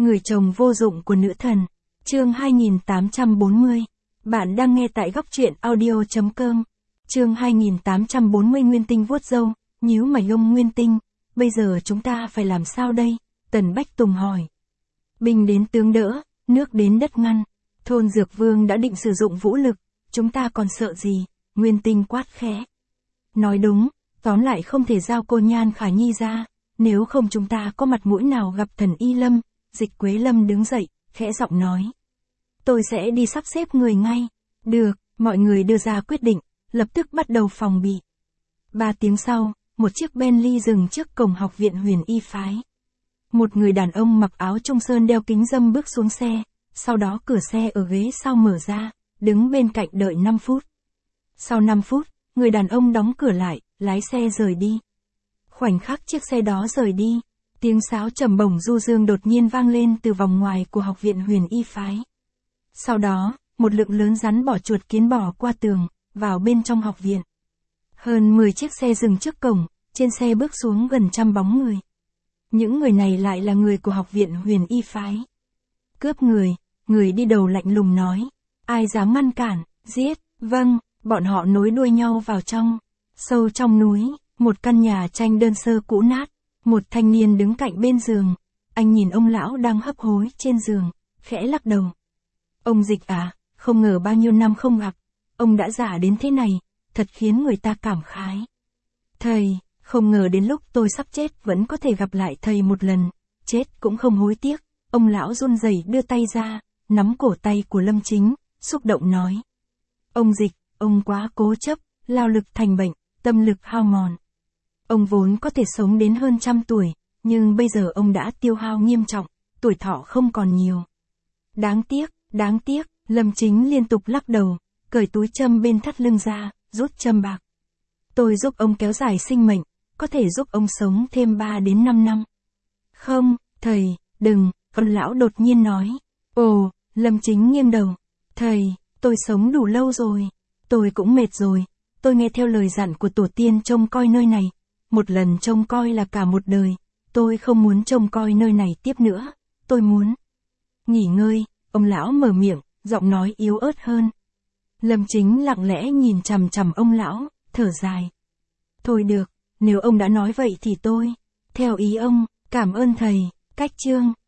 Người chồng vô dụng của nữ thần. Chương 2840. Bạn đang nghe tại góc truyện audio.com. Chương 2840 Nguyên Tinh vuốt râu, nhíu mày ông Nguyên Tinh, bây giờ chúng ta phải làm sao đây? Tần Bách Tùng hỏi. Binh đến tướng đỡ, nước đến đất ngăn. Thôn Dược Vương đã định sử dụng vũ lực, chúng ta còn sợ gì? Nguyên Tinh quát khẽ. Nói đúng, tóm lại không thể giao cô Nhan Khả Nhi ra, nếu không chúng ta có mặt mũi nào gặp thần Y Lâm. Dịch Quế Lâm đứng dậy, khẽ giọng nói. Tôi sẽ đi sắp xếp người ngay. Được, mọi người đưa ra quyết định, lập tức bắt đầu phòng bị. 3 tiếng sau, một chiếc Bentley dừng trước cổng học viện Huyền Y Phái. Một người đàn ông mặc áo trung sơn đeo kính râm bước xuống xe, sau đó cửa xe ở ghế sau mở ra, đứng bên cạnh đợi 5 phút. Sau 5 phút, người đàn ông đóng cửa lại, lái xe rời đi. Khoảnh khắc chiếc xe đó rời đi, tiếng sáo trầm bổng du dương đột nhiên vang lên từ vòng ngoài của học viện Huyền Y Phái. Sau đó, một lượng lớn rắn bỏ chuột kiến bò qua tường, vào bên trong học viện. Hơn 10 chiếc xe dừng trước cổng, trên xe bước xuống gần 100 bóng người. Những người này lại là người của học viện Huyền Y Phái. Cướp người đi đầu lạnh lùng nói. Ai dám ngăn cản, giết, vâng, bọn họ nối đuôi nhau vào trong. Sâu trong núi, một căn nhà tranh đơn sơ cũ nát, một thanh niên đứng cạnh bên giường. Anh nhìn ông lão đang hấp hối trên giường, khẽ lắc đầu. Ông Dịch à, không ngờ bao nhiêu năm không gặp, ông đã già đến thế này, thật khiến người ta cảm khái. Thầy, không ngờ đến lúc tôi sắp chết vẫn có thể gặp lại thầy một lần, chết cũng không hối tiếc. Ông lão run rẩy đưa tay ra, nắm cổ tay của Lâm Chính, xúc động nói. Ông Dịch, ông quá cố chấp, lao lực thành bệnh, tâm lực hao mòn. Ông vốn có thể sống đến hơn 100 tuổi, nhưng bây giờ ông đã tiêu hao nghiêm trọng, tuổi thọ không còn nhiều. Đáng tiếc, Lâm Chính liên tục lắc đầu, cởi túi châm bên thắt lưng ra, rút châm bạc. Tôi giúp ông kéo dài sinh mệnh, có thể giúp ông sống thêm 3 đến 5 năm. Không, thầy, đừng, ông lão đột nhiên nói. Ồ, Lâm Chính nghiêng đầu. Thầy, tôi sống đủ lâu rồi, tôi cũng mệt rồi, tôi nghe theo lời dặn của tổ tiên trông coi nơi này. Một lần trông coi là cả một đời, tôi không muốn trông coi nơi này tiếp nữa, tôi muốn nghỉ ngơi. Ông lão mở miệng, giọng nói yếu ớt hơn. Lâm Chính lặng lẽ nhìn chằm chằm ông lão, thở dài. Thôi được, nếu ông đã nói vậy thì tôi, theo ý ông, cảm ơn thầy. Cách chương